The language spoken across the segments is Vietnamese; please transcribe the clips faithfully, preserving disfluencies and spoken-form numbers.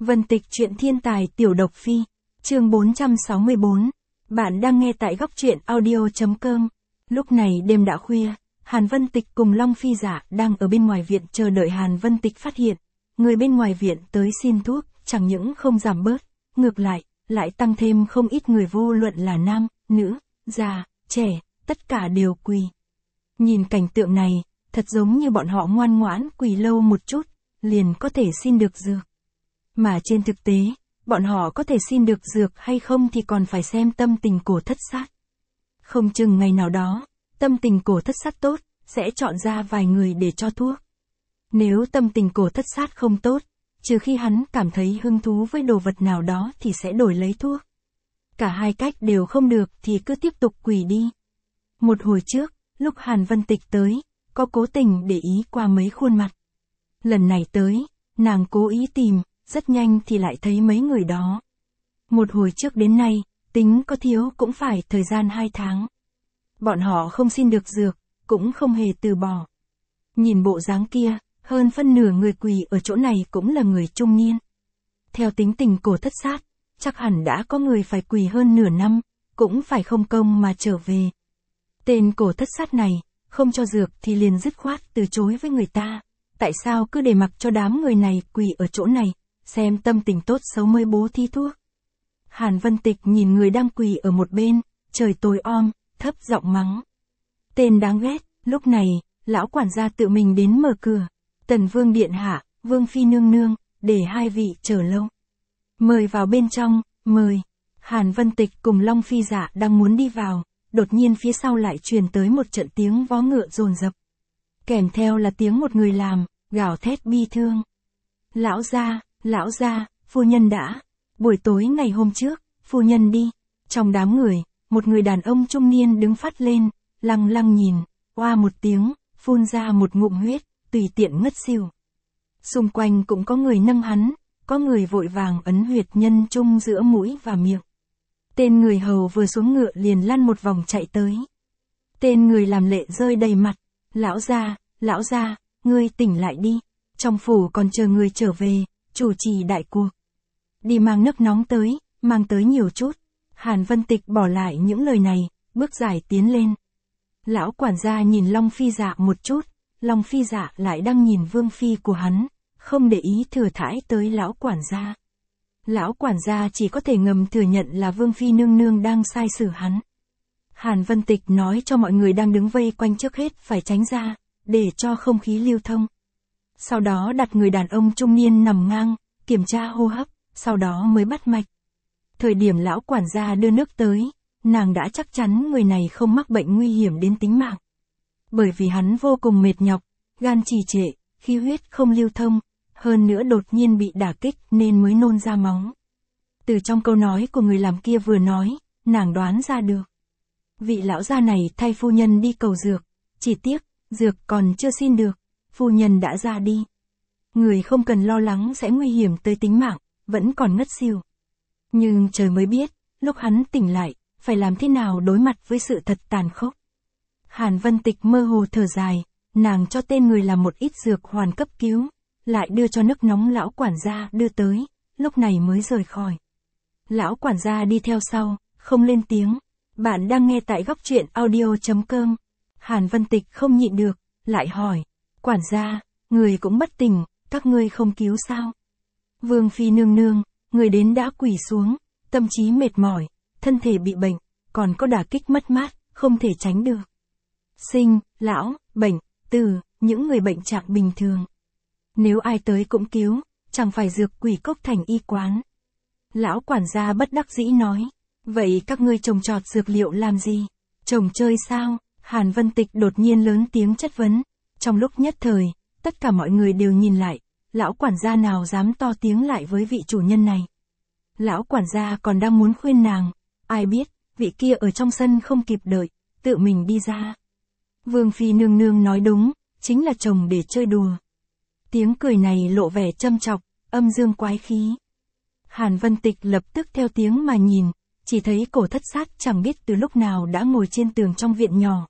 Vân Tịch truyện thiên tài tiểu độc phi, chương bốn trăm sáu mươi bốn. Bạn đang nghe tại góc truyện audio.com. Lúc này đêm đã khuya, Hàn Vân Tịch cùng Long Phi Dạ đang ở bên ngoài viện chờ đợi Hàn Vân Tịch phát hiện. Người bên ngoài viện tới xin thuốc, chẳng những không giảm bớt, ngược lại, lại tăng thêm không ít người vô luận là nam, nữ, già, trẻ, tất cả đều quỳ. Nhìn cảnh tượng này, thật giống như bọn họ ngoan ngoãn quỳ lâu một chút, liền có thể xin được dược. Mà trên thực tế, bọn họ có thể xin được dược hay không thì còn phải xem tâm tình cổ thất sát. Không chừng ngày nào đó, tâm tình cổ thất sát tốt, sẽ chọn ra vài người để cho thuốc. Nếu tâm tình cổ thất sát không tốt, trừ khi hắn cảm thấy hứng thú với đồ vật nào đó thì sẽ đổi lấy thuốc. Cả hai cách đều không được thì cứ tiếp tục quỳ đi. Một hồi trước, lúc Hàn Vân Tịch tới, có cố tình để ý qua mấy khuôn mặt. Lần này tới, nàng cố ý tìm, rất nhanh thì lại thấy mấy người đó. Một hồi trước đến nay, tính có thiếu cũng phải thời gian hai tháng. Bọn họ không xin được dược, cũng không hề từ bỏ. Nhìn bộ dáng kia, hơn phân nửa người quỳ ở chỗ này cũng là người trung niên. Theo tính tình cổ thất sát, chắc hẳn đã có người phải quỳ hơn nửa năm, cũng phải không công mà trở về. Tên cổ thất sát này, không cho dược thì liền dứt khoát từ chối với người ta. Tại sao cứ để mặc cho đám người này quỳ ở chỗ này, xem tâm tình tốt xấu mới bố thí thuốc. Hàn Vân Tịch nhìn người đang quỳ ở một bên, trời tối om, thấp giọng mắng. Tên đáng ghét, lúc này, lão quản gia tự mình đến mở cửa. Tần Vương điện hạ, Vương Phi nương nương, để hai vị chờ lâu. Mời vào bên trong, mời. Hàn Vân Tịch cùng Long Phi Dạ đang muốn đi vào, đột nhiên phía sau lại truyền tới một trận tiếng vó ngựa dồn dập. Kèm theo là tiếng một người làm, gào thét bi thương. Lão gia, lão gia, phu nhân đã. Buổi tối ngày hôm trước, phu nhân đi. Trong đám người, một người đàn ông trung niên đứng phát lên, lăng lăng nhìn, oa một tiếng, phun ra một ngụm huyết, tùy tiện ngất xỉu. Xung quanh cũng có người nâng hắn, có người vội vàng ấn huyệt nhân trung giữa mũi và miệng. Tên người hầu vừa xuống ngựa liền lăn một vòng chạy tới. Tên người làm lệ rơi đầy mặt. Lão gia, lão gia, ngươi tỉnh lại đi. Trong phủ còn chờ người trở về, chủ trì đại cuộc. Đi mang nước nóng tới, mang tới nhiều chút. Hàn Vân Tịch bỏ lại những lời này, bước dài tiến lên. Lão quản gia nhìn Long Phi Dạ một chút, Long Phi Dạ lại đang nhìn Vương Phi của hắn, không để ý thừa thãi tới lão quản gia. Lão quản gia chỉ có thể ngầm thừa nhận là Vương Phi nương nương đang sai xử hắn. Hàn Vân Tịch nói cho mọi người đang đứng vây quanh trước hết phải tránh ra, để cho không khí lưu thông. Sau đó đặt người đàn ông trung niên nằm ngang, kiểm tra hô hấp, sau đó mới bắt mạch. Thời điểm lão quản gia đưa nước tới, nàng đã chắc chắn người này không mắc bệnh nguy hiểm đến tính mạng. Bởi vì hắn vô cùng mệt nhọc, gan trì trệ, khí huyết không lưu thông, hơn nữa đột nhiên bị đả kích nên mới nôn ra máu. Từ trong câu nói của người làm kia vừa nói, nàng đoán ra được. Vị lão gia này thay phu nhân đi cầu dược, chỉ tiếc, dược còn chưa xin được, phu nhân đã ra đi. Người không cần lo lắng sẽ nguy hiểm tới tính mạng, vẫn còn ngất xỉu. Nhưng trời mới biết, lúc hắn tỉnh lại, phải làm thế nào đối mặt với sự thật tàn khốc. Hàn Vân Tịch mơ hồ thở dài, nàng cho tên người làm một ít dược hoàn cấp cứu, lại đưa cho nước nóng lão quản gia đưa tới, lúc này mới rời khỏi. Lão quản gia đi theo sau, không lên tiếng. Bạn đang nghe tại góc truyện audio.com. Hàn Vân Tịch không nhịn được, lại hỏi. Quản gia, người cũng bất tỉnh, các ngươi không cứu sao? Vương Phi nương nương, người đến đã quỳ xuống, tâm trí mệt mỏi, thân thể bị bệnh, còn có đả kích mất mát, không thể tránh được. Sinh, lão, bệnh, tử, những người bệnh trạng bình thường. Nếu ai tới cũng cứu, chẳng phải dược quỷ cốc thành y quán. Lão quản gia bất đắc dĩ nói. Vậy các ngươi trồng trọt dược liệu làm gì? Trồng chơi sao? Hàn Vân Tịch đột nhiên lớn tiếng chất vấn. Trong lúc nhất thời, tất cả mọi người đều nhìn lại, lão quản gia nào dám to tiếng lại với vị chủ nhân này. Lão quản gia còn đang muốn khuyên nàng, ai biết, vị kia ở trong sân không kịp đợi, tự mình đi ra. Vương Phi nương nương nói đúng, chính là trồng để chơi đùa. Tiếng cười này lộ vẻ châm chọc, âm dương quái khí. Hàn Vân Tịch lập tức theo tiếng mà nhìn, chỉ thấy cổ thất sát chẳng biết từ lúc nào đã ngồi trên tường trong viện nhỏ.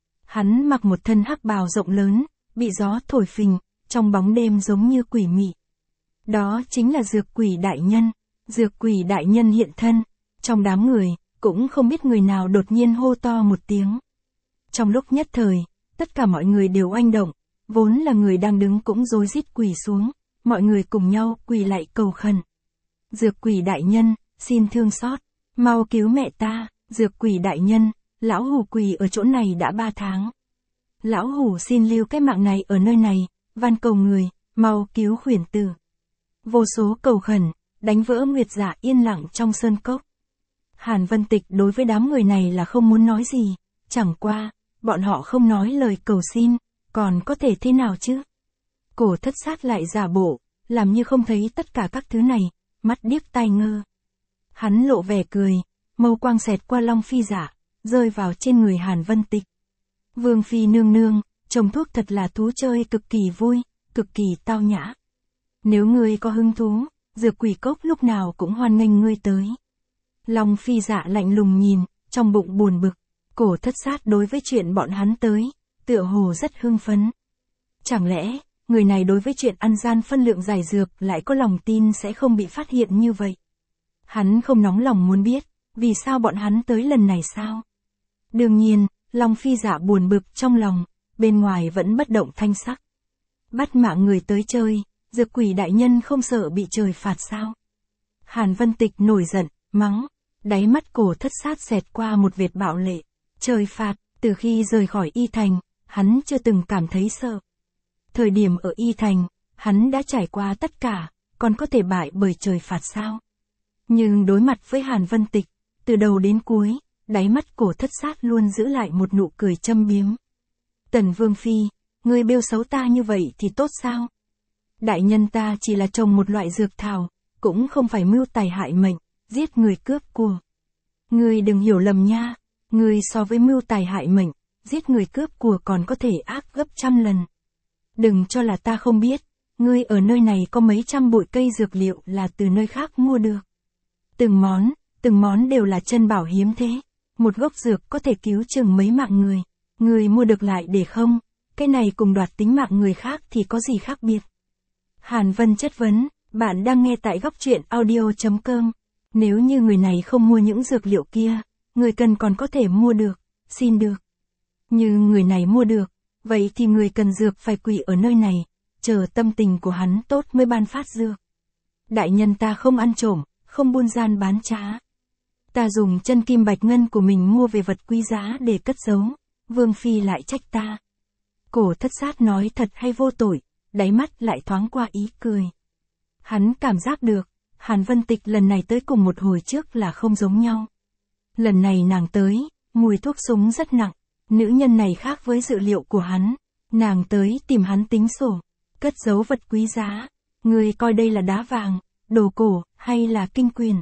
Hắn mặc một thân hắc bào rộng lớn, bị gió thổi phình, trong bóng đêm giống như quỷ mị. Đó chính là dược quỷ đại nhân. Dược quỷ đại nhân hiện thân. Trong đám người, cũng không biết người nào đột nhiên hô to một tiếng. Trong lúc nhất thời, tất cả mọi người đều oanh động, vốn là người đang đứng cũng rối rít quỳ xuống, mọi người cùng nhau quỳ lại cầu khẩn. Dược quỷ đại nhân, xin thương xót, mau cứu mẹ ta. Dược quỷ đại nhân, lão hủ quỳ ở chỗ này đã ba tháng. Lão hủ xin lưu cái mạng này ở nơi này, van cầu người, mau cứu khuyển tử. Vô số cầu khẩn, đánh vỡ nguyệt dạ yên lặng trong sơn cốc. Hàn Vân Tịch đối với đám người này là không muốn nói gì, chẳng qua, bọn họ không nói lời cầu xin, còn có thể thế nào chứ? Cổ Thất Sát lại giả bộ, làm như không thấy tất cả các thứ này, mắt điếc tai ngơ. Hắn lộ vẻ cười, mâu quang xẹt qua Long Phi Dạ, rơi vào trên người Hàn Vân Tịch. Vương Phi nương nương, trồng thuốc thật là thú chơi cực kỳ vui, cực kỳ tao nhã. Nếu ngươi có hứng thú, dược quỷ cốc lúc nào cũng hoan nghênh ngươi tới. Long Phi Dạ lạnh lùng nhìn, trong bụng buồn bực. Cổ Thất Sát đối với chuyện bọn hắn tới, tựa hồ rất hưng phấn. Chẳng lẽ, người này đối với chuyện ăn gian phân lượng giải dược lại có lòng tin sẽ không bị phát hiện như vậy? Hắn không nóng lòng muốn biết, vì sao bọn hắn tới lần này sao? Đương nhiên, Long Phi Dạ buồn bực trong lòng, bên ngoài vẫn bất động thanh sắc. Bắt mạng người tới chơi, dược quỷ đại nhân không sợ bị trời phạt sao? Hàn Vân Tịch nổi giận, mắng, đáy mắt Cổ Thất Sát xẹt qua một vệt bạo lệ. Trời phạt, từ khi rời khỏi Y Thành, hắn chưa từng cảm thấy sợ. Thời điểm ở Y Thành, hắn đã trải qua tất cả, còn có thể bại bởi trời phạt sao? Nhưng đối mặt với Hàn Vân Tịch, từ đầu đến cuối, đáy mắt Cổ Thất Sát luôn giữ lại một nụ cười châm biếm. Tần Vương Phi, ngươi bêu xấu ta như vậy thì tốt sao? Đại nhân ta chỉ là trồng một loại dược thảo, cũng không phải mưu tài hại mệnh, giết người cướp của. Ngươi đừng hiểu lầm nha. Ngươi so với mưu tài hại mệnh, giết người cướp của còn có thể ác gấp trăm lần. Đừng cho là ta không biết, ngươi ở nơi này có mấy trăm bụi cây dược liệu là từ nơi khác mua được. Từng món, từng món đều là chân bảo hiếm thế. Một gốc dược có thể cứu chừng mấy mạng người. Ngươi mua được lại để không, cái này cùng đoạt tính mạng người khác thì có gì khác biệt. Hàn Vân chất vấn, bạn đang nghe tại góc truyện audio chấm com. Nếu như người này không mua những dược liệu kia, người cần còn có thể mua được, xin được. Như người này mua được, vậy thì người cần dược phải quỳ ở nơi này, chờ tâm tình của hắn tốt mới ban phát dược. Đại nhân ta không ăn trộm, không buôn gian bán trá. Ta dùng chân kim bạch ngân của mình mua về vật quý giá để cất giấu, Vương Phi lại trách ta. Cổ Thất Sát nói thật hay vô tội, đáy mắt lại thoáng qua ý cười. Hắn cảm giác được, Hàn Vân Tịch lần này tới cùng một hồi trước là không giống nhau. Lần này nàng tới, mùi thuốc súng rất nặng, nữ nhân này khác với dự liệu của hắn. Nàng tới tìm hắn tính sổ, cất giấu vật quý giá. Ngươi coi đây là đá vàng, đồ cổ, hay là kinh quyền?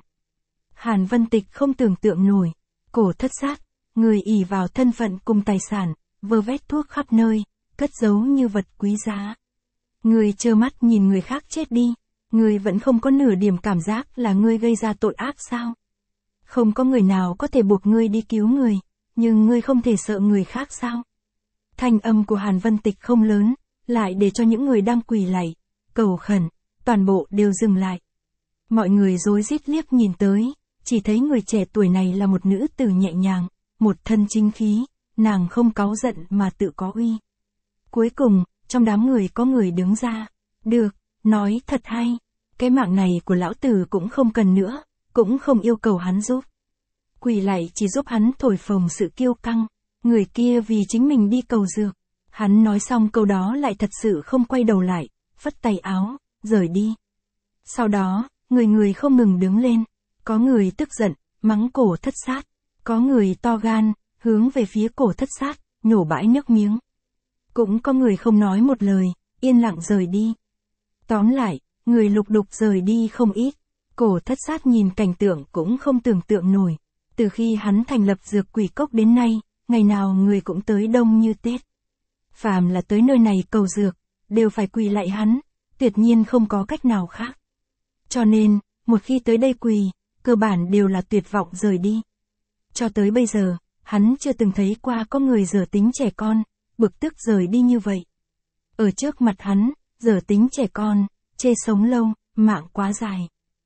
Hàn Vân Tịch không tưởng tượng nổi. Cổ Thất Sát, người ỷ vào thân phận cùng tài sản, vơ vét thuốc khắp nơi, cất giấu như vật quý giá. Người trơ mắt nhìn người khác chết đi, người vẫn không có nửa điểm cảm giác là ngươi gây ra tội ác sao? Không có người nào có thể buộc ngươi đi cứu người, nhưng ngươi không thể sợ người khác sao? Thanh âm của Hàn Vân Tịch không lớn, lại để cho những người đang quỳ lạy, cầu khẩn, toàn bộ đều dừng lại. Mọi người rối rít liếc nhìn tới, chỉ thấy người trẻ tuổi này là một nữ tử nhẹ nhàng, một thân chính khí, nàng không cáu giận mà tự có uy. Cuối cùng, trong đám người có người đứng ra, được, nói thật hay, cái mạng này của lão tử cũng không cần nữa, cũng không yêu cầu hắn giúp. Quỳ lại chỉ giúp hắn thổi phồng sự kiêu căng, người kia vì chính mình đi cầu dược. Hắn nói xong câu đó lại thật sự không quay đầu lại, phất tay áo, rời đi. Sau đó, người người không ngừng đứng lên, có người tức giận, mắng Cổ Thất Sát, có người to gan, hướng về phía Cổ Thất Sát, nhổ bãi nước miếng. Cũng có người không nói một lời, yên lặng rời đi. Tóm lại, người lục đục rời đi không ít. Cổ Thất Sát nhìn cảnh tượng cũng không tưởng tượng nổi. Từ khi hắn thành lập dược quỷ cốc đến nay, ngày nào người cũng tới đông như Tết. Phàm là tới nơi này cầu dược, đều phải quỳ lạy hắn, tuyệt nhiên không có cách nào khác. Cho nên, một khi tới đây quỳ, cơ bản đều là tuyệt vọng rời đi. Cho tới bây giờ, hắn chưa từng thấy qua có người dở tính trẻ con, bực tức rời đi như vậy. Ở trước mặt hắn, dở tính trẻ con, chê sống lâu, mạng quá dài.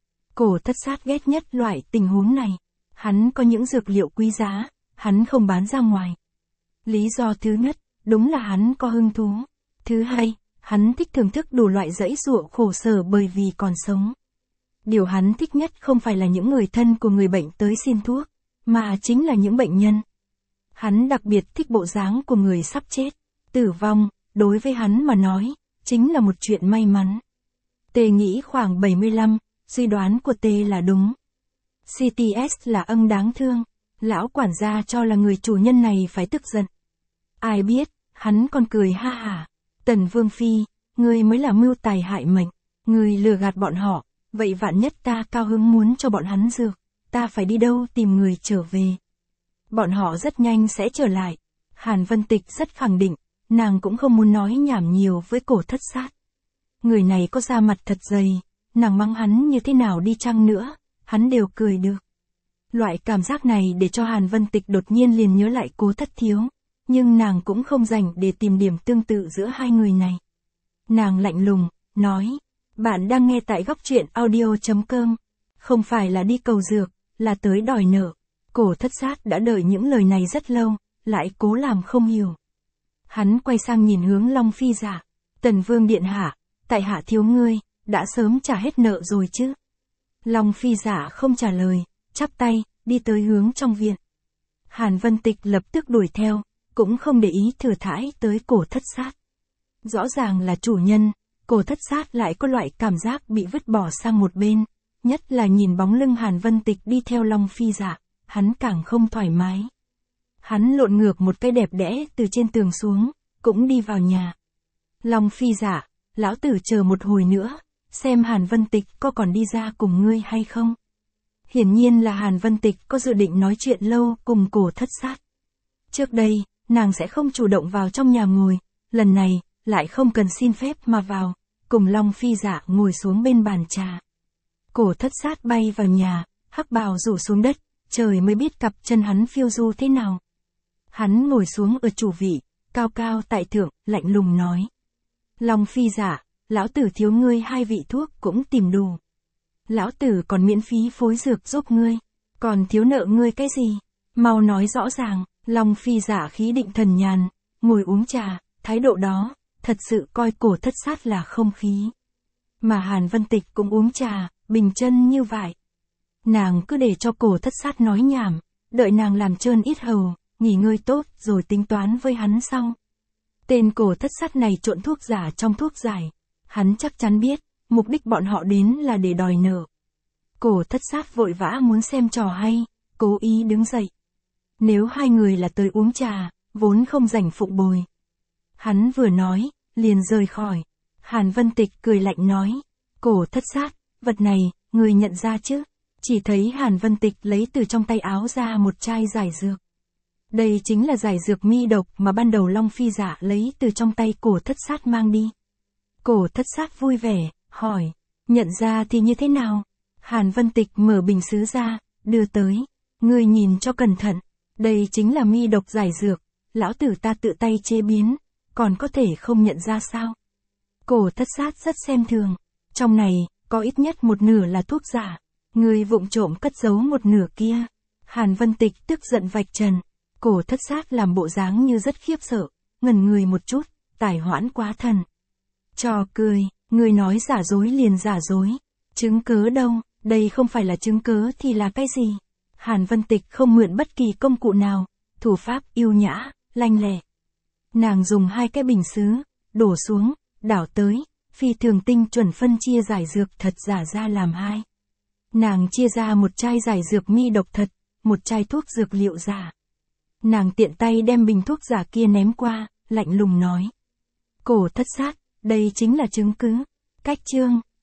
Cổ thất sát ghét nhất loại tình huống này. Hắn có những dược liệu quý giá, hắn không bán ra ngoài. Lý do thứ nhất, đúng là hắn có hứng thú. Thứ hai, hắn thích thưởng thức đủ loại dãy giụa khổ sở bởi vì còn sống. Điều hắn thích nhất không phải là những người thân của người bệnh tới xin thuốc, mà chính là những bệnh nhân. Hắn đặc biệt thích bộ dáng của người sắp chết. Tử vong, đối với hắn mà nói, chính là một chuyện may mắn. Tê nghĩ khoảng bảy mươi lăm, suy đoán của Tê là đúng. xê tê ét là ân đáng thương, lão quản gia cho là người chủ nhân này phải tức giận. Ai biết, hắn còn cười ha hả. Tần Vương Phi, ngươi mới là mưu tài hại mệnh, ngươi lừa gạt bọn họ, vậy vạn nhất ta cao hứng muốn cho bọn hắn dược, ta phải đi đâu tìm người trở về. Bọn họ rất nhanh sẽ trở lại. Hàn Vân Tịch rất khẳng định, nàng cũng không muốn nói nhảm nhiều với cổ thất sát. Người này có da mặt thật dày, nàng mắng hắn như thế nào đi chăng nữa, hắn đều cười được. Loại cảm giác này để cho Hàn Vân Tịch đột nhiên liền nhớ lại Cố Thất Thiếu, nhưng nàng cũng không rảnh để tìm điểm tương tự giữa hai người này. Nàng lạnh lùng, nói, bạn đang nghe tại góc truyện audio chấm com, không phải là đi cầu dược, là tới đòi nợ. Cổ thất sát đã đợi những lời này rất lâu, lại cố làm không hiểu. Hắn quay sang nhìn hướng Long Phi Dạ, Tần Vương điện hạ, tại hạ thiếu ngươi, đã sớm trả hết nợ rồi chứ. Long Phi Dạ không trả lời, chắp tay, đi tới hướng trong viện. Hàn Vân Tịch lập tức đuổi theo, cũng không để ý thừa thãi tới cổ thất sát. Rõ ràng là chủ nhân, cổ thất sát lại có loại cảm giác bị vứt bỏ sang một bên, nhất là nhìn bóng lưng Hàn Vân Tịch đi theo Long Phi Dạ, hắn càng không thoải mái. Hắn lộn ngược một cái đẹp đẽ từ trên tường xuống, cũng đi vào nhà. Long Phi Dạ, lão tử chờ một hồi nữa, xem Hàn Vân Tịch có còn đi ra cùng ngươi hay không. Hiển nhiên là Hàn Vân Tịch có dự định nói chuyện lâu cùng cổ thất sát. Trước đây, nàng sẽ không chủ động vào trong nhà ngồi, lần này, lại không cần xin phép mà vào, cùng Long Phi Dạ ngồi xuống bên bàn trà. Cổ thất sát bay vào nhà, hắc bào rủ xuống đất, trời mới biết cặp chân hắn phiêu du thế nào. Hắn ngồi xuống ở chủ vị, cao cao tại thượng, lạnh lùng nói. Long Phi Dạ, lão tử thiếu ngươi hai vị thuốc cũng tìm đủ. Lão tử còn miễn phí phối dược giúp ngươi, còn thiếu nợ ngươi cái gì? Mau nói rõ ràng. Long Phi Dạ khí định thần nhàn, ngồi uống trà, thái độ đó, thật sự coi cổ thất sát là không khí. Mà Hàn Vân Tịch cũng uống trà, bình chân như vậy. Nàng cứ để cho cổ thất sát nói nhảm, đợi nàng làm trơn ít hầu, nghỉ ngơi tốt rồi tính toán với hắn sau. Tên cổ thất sát này trộn thuốc giả trong thuốc giải, hắn chắc chắn biết, mục đích bọn họ đến là để đòi nợ. Cổ thất sát vội vã muốn xem trò hay, cố ý đứng dậy. Nếu hai người là tới uống trà, vốn không rảnh phụng bồi. Hắn vừa nói, liền rời khỏi. Hàn Vân Tịch cười lạnh nói, cổ thất sát, vật này, người nhận ra chứ? Chỉ thấy Hàn Vân Tịch lấy từ trong tay áo ra một chai giải dược. Đây chính là giải dược mi độc mà ban đầu Long Phi Dạ lấy từ trong tay cổ thất sát mang đi. Cổ thất sát vui vẻ, hỏi, nhận ra thì như thế nào? Hàn Vân Tịch mở bình sứ ra, đưa tới, ngươi nhìn cho cẩn thận. Đây chính là mi độc giải dược, lão tử ta tự tay chế biến, còn có thể không nhận ra sao? Cổ thất sát rất xem thường, trong này, có ít nhất một nửa là thuốc giả, ngươi vụng trộm cất giấu một nửa kia. Hàn Vân Tịch tức giận vạch trần, cổ thất sát làm bộ dáng như rất khiếp sợ, ngẩn người một chút, tài hoãn quá thần. Trò cười, ngươi nói giả dối liền giả dối, chứng cớ đâu, đây không phải là chứng cớ thì là cái gì? Hàn Vân Tịch không mượn bất kỳ công cụ nào, thủ pháp yêu nhã, lanh lẹ. Nàng dùng hai cái bình sứ, đổ xuống, đảo tới, phi thường tinh chuẩn phân chia giải dược thật giả ra làm hai. Nàng chia ra một chai giải dược mi độc thật, một chai thuốc dược liệu giả. Nàng tiện tay đem bình thuốc giả kia ném qua, lạnh lùng nói. Cổ thất sát, đây chính là chứng cứ. Cách chương,